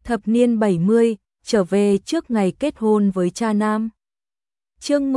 Thập niên 70, trở về trước ngày kết hôn với cha nam. Chương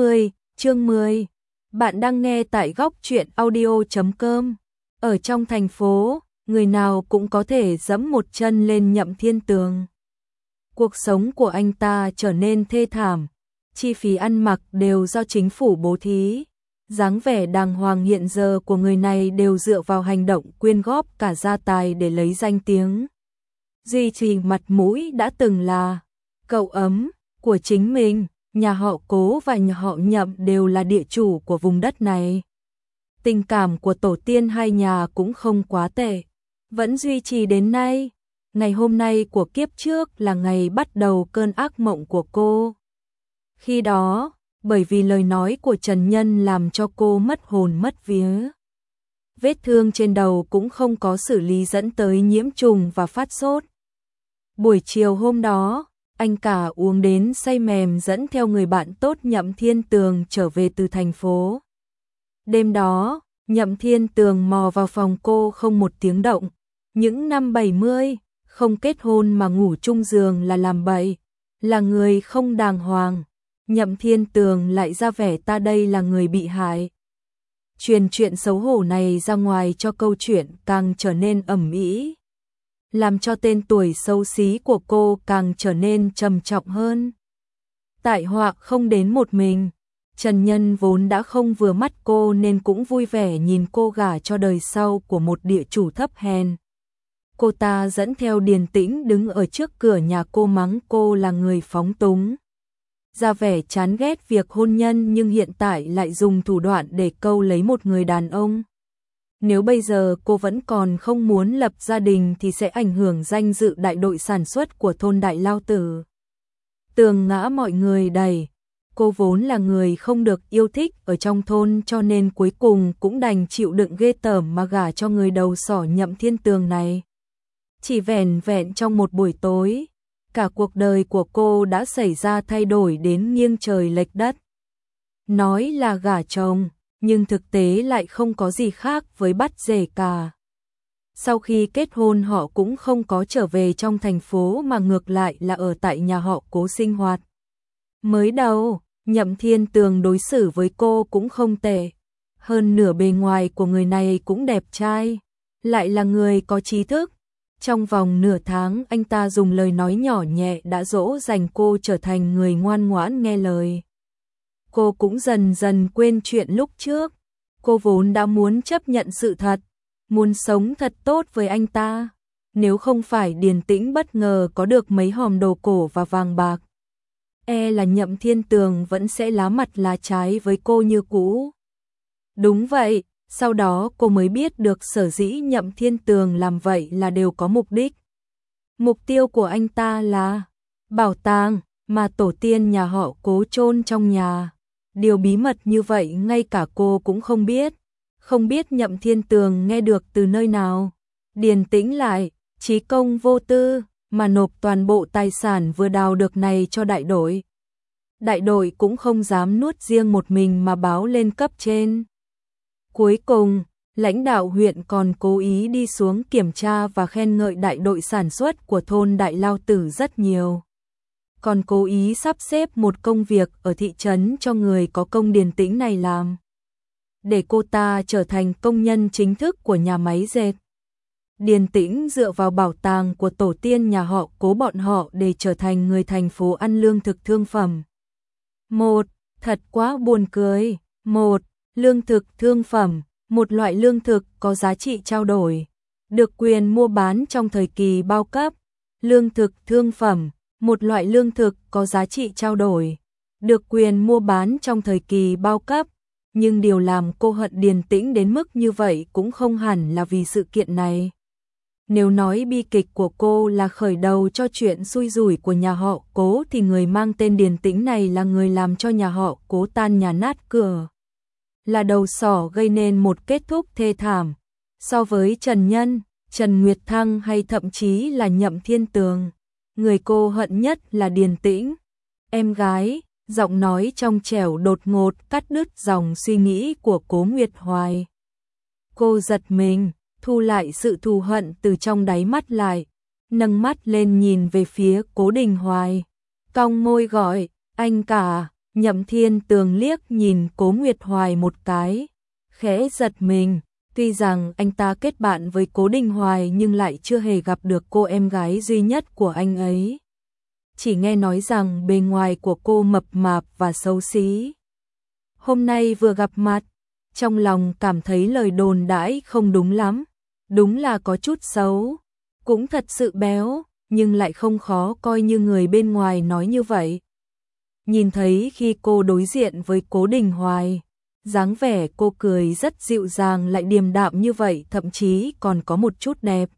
10. Bạn đang nghe tại góc truyện audio.com. Ở trong thành phố, người nào cũng có thể dẫm một chân lên Nhậm Thiên Tường. Cuộc sống của anh ta trở nên thê thảm, chi phí ăn mặc đều do chính phủ bố thí. Dáng vẻ đàng hoàng hiện giờ của người này đều dựa vào hành động quyên góp cả gia tài để lấy danh tiếng, duy trì mặt mũi đã từng là cậu ấm của chính mình. Nhà họ Cố và nhà họ Nhậm đều là địa chủ của vùng đất này. Tình cảm của tổ tiên hai nhà cũng không quá tệ, vẫn duy trì đến nay. Ngày hôm nay của kiếp trước là ngày bắt đầu cơn ác mộng của cô. Khi đó, bởi vì lời nói của Trần Nhân làm cho cô mất hồn mất vía. Vết thương trên đầu cũng không có xử lý dẫn tới nhiễm trùng và phát sốt. Buổi chiều hôm đó, anh cả uống đến say mềm dẫn theo người bạn tốt Nhậm Thiên Tường trở về từ thành phố. Đêm đó, Nhậm Thiên Tường mò vào phòng cô không một tiếng động. Những năm 70, không kết hôn mà ngủ chung giường là làm bậy, là người không đàng hoàng. Nhậm Thiên Tường lại ra vẻ ta đây là người bị hại. Truyền chuyện xấu hổ này ra ngoài cho câu chuyện càng trở nên ầm ĩ, làm cho tên tuổi xấu xí của cô càng trở nên trầm trọng hơn. Tại họa không đến một mình, Trần Nhân vốn đã không vừa mắt cô nên cũng vui vẻ nhìn cô gả cho đời sau của một địa chủ thấp hèn. Cô ta dẫn theo Điền Tĩnh đứng ở trước cửa nhà cô mắng cô là người phóng túng, ra vẻ chán ghét việc hôn nhân nhưng hiện tại lại dùng thủ đoạn để câu lấy một người đàn ông. Nếu bây giờ cô vẫn còn không muốn lập gia đình thì sẽ ảnh hưởng danh dự đại đội sản xuất của thôn Đại Lao Tử. Tường ngã mọi người đẩy, cô vốn là người không được yêu thích ở trong thôn cho nên cuối cùng cũng đành chịu đựng ghê tởm mà gả cho người đầu sỏ Nhậm Thiên Tường này. Chỉ vẻn vẹn trong một buổi tối, cả cuộc đời của cô đã xảy ra thay đổi đến nghiêng trời lệch đất. Nói là gả chồng, nhưng thực tế lại không có gì khác với bắt rể cả. Sau khi kết hôn họ cũng không có trở về trong thành phố mà ngược lại là ở tại nhà họ Cố sinh hoạt. Mới đầu, Nhậm Thiên Tường đối xử với cô cũng không tệ. Hơn nửa bề ngoài của người này cũng đẹp trai, lại là người có trí thức. Trong vòng nửa tháng anh ta dùng lời nói nhỏ nhẹ đã dỗ dành cô trở thành người ngoan ngoãn nghe lời. Cô cũng dần dần quên chuyện lúc trước. Cô vốn đã muốn chấp nhận sự thật, muốn sống thật tốt với anh ta. Nếu không phải Điền Tĩnh bất ngờ có được mấy hòm đồ cổ và vàng bạc, là Nhậm Thiên Tường vẫn sẽ lá mặt lá trái với cô như cũ. Đúng vậy, sau đó cô mới biết được sở dĩ Nhậm Thiên Tường làm vậy là đều có mục đích. Mục tiêu của anh ta là bảo tàng mà tổ tiên nhà họ Cố chôn trong nhà. Điều bí mật như vậy ngay cả cô cũng không biết. Không biết Nhậm Thiên Tường nghe được từ nơi nào. Điền Tĩnh lại, trí công vô tư, mà nộp toàn bộ tài sản vừa đào được này cho đại đội. Đại đội cũng không dám nuốt riêng một mình mà báo lên cấp trên. Cuối cùng, lãnh đạo huyện còn cố ý đi xuống kiểm tra và khen ngợi đại đội sản xuất của thôn Đại Lao Tử rất nhiều. Còn cố ý sắp xếp một công việc ở thị trấn cho người có công Điền Tĩnh này làm, để cô ta trở thành công nhân chính thức của nhà máy dệt. Điền Tĩnh dựa vào bảo tàng của tổ tiên nhà họ Cố bọn họ để trở thành người thành phố ăn lương thực thương phẩm. Thật quá buồn cười. Lương thực thương phẩm, một loại lương thực có giá trị trao đổi, được quyền mua bán trong thời kỳ bao cấp. Lương thực thương phẩm, một loại lương thực có giá trị trao đổi, được quyền mua bán trong thời kỳ bao cấp. Nhưng điều làm cô hận Điền Tĩnh đến mức như vậy cũng không hẳn là vì sự kiện này. Nếu nói bi kịch của cô là khởi đầu cho chuyện xui rủi của nhà họ Cố thì người mang tên Điền Tĩnh này là người làm cho nhà họ Cố tan nhà nát cửa, là đầu sỏ gây nên một kết thúc thê thảm. So với Trần Nhân, Trần Nguyệt Thăng hay thậm chí là Nhậm Thiên Tường, người cô hận nhất là Điền Tĩnh, em gái. Giọng nói trong trẻo đột ngột cắt đứt dòng suy nghĩ của Cố Nguyệt Hoài. Cô giật mình, thu lại sự thù hận từ trong đáy mắt lại. nâng mắt lên nhìn về phía Cố Đình Hoài, cong môi gọi, anh cả. Nhậm Thiên Tường liếc nhìn Cố Nguyệt Hoài một cái, khẽ giật mình, tuy rằng anh ta kết bạn với Cố Đình Hoài nhưng lại chưa hề gặp được cô em gái duy nhất của anh ấy. Chỉ nghe nói rằng bề ngoài của cô mập mạp và xấu xí. Hôm nay vừa gặp mặt, trong lòng cảm thấy lời đồn đãi không đúng lắm, đúng là có chút xấu, cũng thật sự béo, nhưng lại không khó coi như người bên ngoài nói như vậy. Nhìn thấy khi cô đối diện với Cố Đình Hoài, dáng vẻ cô cười rất dịu dàng lại điềm đạm như vậy, thậm chí còn có một chút đẹp.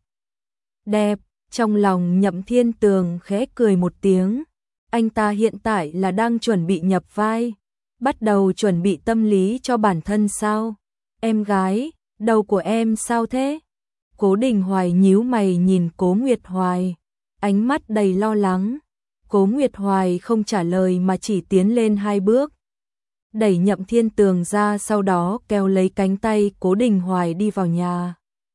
Đẹp, trong lòng Nhậm Thiên Tường khẽ cười một tiếng, anh ta hiện tại là đang chuẩn bị nhập vai, bắt đầu chuẩn bị tâm lý cho bản thân sao? Em gái, đầu của em sao thế? Cố Đình Hoài nhíu mày nhìn Cố Nguyệt Hoài, ánh mắt đầy lo lắng. Cố Nguyệt Hoài không trả lời mà chỉ tiến lên 2 bước, đẩy Nhậm Thiên Tường ra, sau đó kéo lấy cánh tay Cố Đình Hoài đi vào nhà.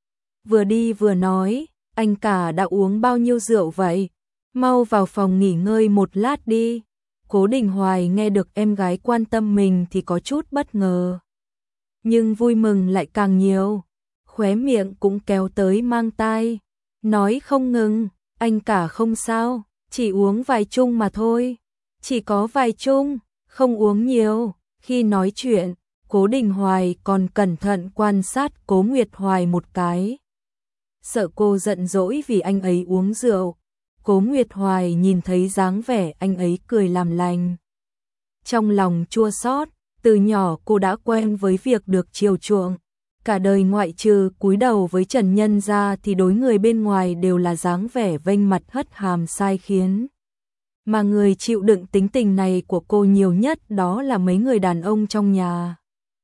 Vừa đi vừa nói, anh cả đã uống bao nhiêu rượu vậy? Mau vào phòng nghỉ ngơi một lát đi. Cố Đình Hoài nghe được em gái quan tâm mình thì có chút bất ngờ, nhưng vui mừng lại càng nhiều, khóe miệng cũng kéo tới mang tai, nói không ngừng, anh cả không sao, chỉ uống vài chung mà thôi, chỉ có vài chung, không uống nhiều. Khi nói chuyện, Cố Đình Hoài còn cẩn thận quan sát Cố Nguyệt Hoài một cái, sợ cô giận dỗi vì anh ấy uống rượu. Cố Nguyệt Hoài nhìn thấy dáng vẻ anh ấy cười làm lành, trong lòng chua xót, từ nhỏ cô đã quen với việc được chiều chuộng, cả đời ngoại trừ cúi đầu với Trần Nhân ra thì đối người bên ngoài đều là dáng vẻ vênh mặt hất hàm sai khiến. Mà người chịu đựng tính tình này của cô nhiều nhất đó là mấy người đàn ông trong nhà.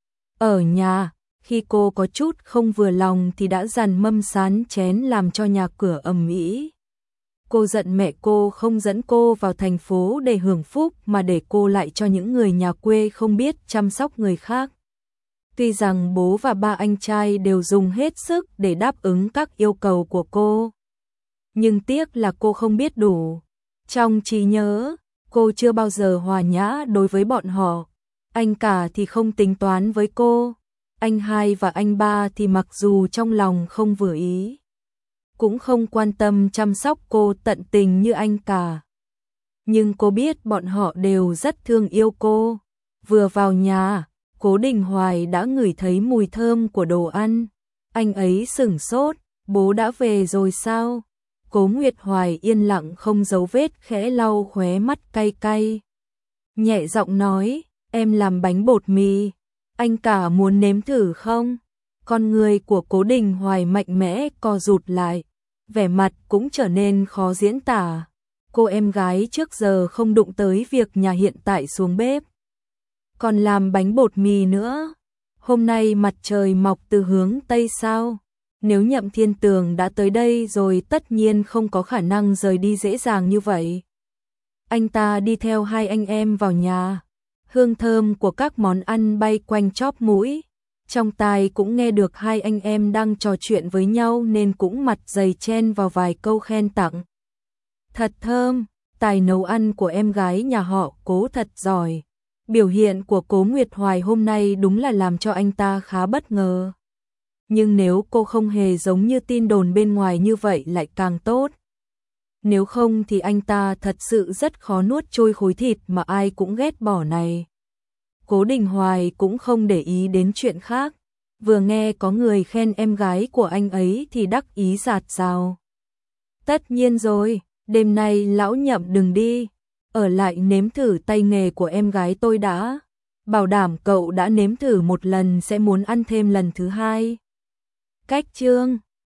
Ở nhà, khi cô có chút không vừa lòng thì đã dằn mâm sán chén làm cho nhà cửa ầm ĩ. Cô giận mẹ cô không dẫn cô vào thành phố để hưởng phúc mà để cô lại cho những người nhà quê không biết chăm sóc người khác. Tuy rằng bố và ba anh trai đều dùng hết sức để đáp ứng các yêu cầu của cô, nhưng tiếc là cô không biết đủ. Trong trí nhớ, cô chưa bao giờ hòa nhã đối với bọn họ. Anh cả thì không tính toán với cô, anh hai và anh ba thì mặc dù trong lòng không vừa ý, cũng không quan tâm chăm sóc cô tận tình như anh cả. Nhưng cô biết bọn họ đều rất thương yêu cô. Vừa vào nhà, Cố Đình Hoài đã ngửi thấy mùi thơm của đồ ăn. Anh ấy sửng sốt, bố đã về rồi sao? Cố Nguyệt Hoài yên lặng không giấu vết khẽ lau khóe mắt cay cay. Nhẹ giọng nói, em làm bánh bột mì, anh cả muốn nếm thử không? Con người của Cố Đình Hoài mạnh mẽ co rụt lại, vẻ mặt cũng trở nên khó diễn tả. Cô em gái trước giờ không đụng tới việc nhà hiện tại xuống bếp, còn làm bánh bột mì nữa. Hôm nay mặt trời mọc từ hướng Tây sao? Nếu Nhậm Thiên Tường đã tới đây rồi tất nhiên không có khả năng rời đi dễ dàng như vậy. Anh ta đi theo hai anh em vào nhà, hương thơm của các món ăn bay quanh chóp mũi. Trong tai cũng nghe được hai anh em đang trò chuyện với nhau nên cũng mặt dày chen vào vài câu khen tặng. Thật thơm, tài nấu ăn của em gái nhà họ Cố thật giỏi. Biểu hiện của Cố Nguyệt Hoài hôm nay đúng là làm cho anh ta khá bất ngờ. Nhưng nếu cô không hề giống như tin đồn bên ngoài như vậy lại càng tốt. Nếu không thì anh ta thật sự rất khó nuốt trôi khối thịt mà ai cũng ghét bỏ này. Cố Đình Hoài cũng không để ý đến chuyện khác, vừa nghe có người khen em gái của anh ấy thì đắc ý rạt rào. Tất nhiên rồi, đêm nay lão Nhậm đừng đi, ở lại nếm thử tay nghề của em gái tôi đã, bảo đảm cậu đã nếm thử một lần sẽ muốn ăn thêm lần thứ hai. Cách chương